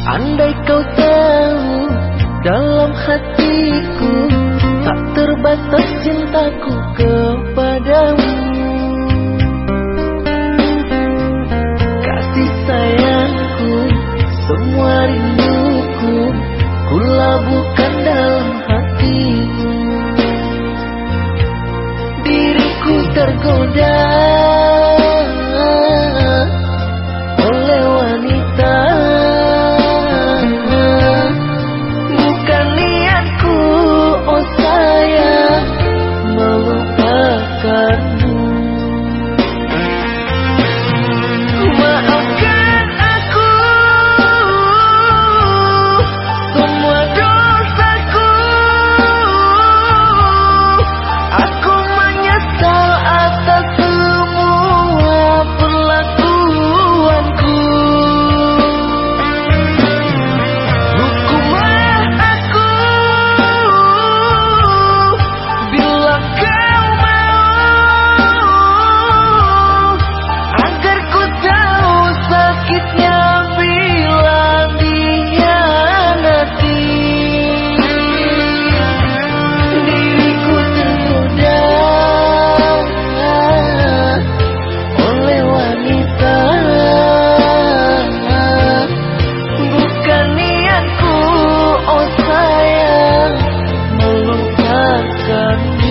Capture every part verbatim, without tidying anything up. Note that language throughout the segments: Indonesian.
Andai kau tahu dalam hatiku tak terbatas cintaku kepadamu. Kasih sayangku, semua rinduku ku labuhkan dalam hatimu. Diriku tergoda oleh wanita, bukan niatku, oh sayang, melupakanmu. Maafkan aku semua dosaku, aku menyesal atas semua perlakuanku. Hukumlah aku bila kau mau, agar ku tahu sakitnya bila dikhianati. Diriku tergoda oleh wanita, bukan niatku, oh sayang, melupakanmu.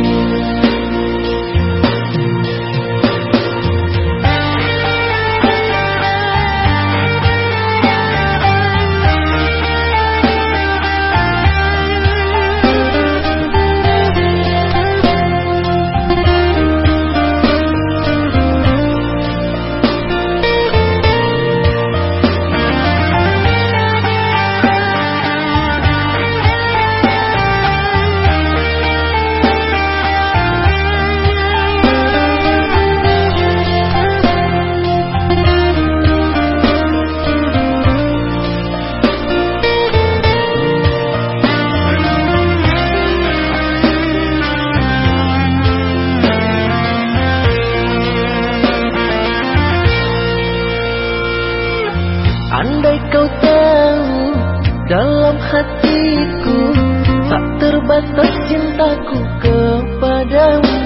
Andai kau tahu dalam hatiku tak terbatas cintaku kepadamu.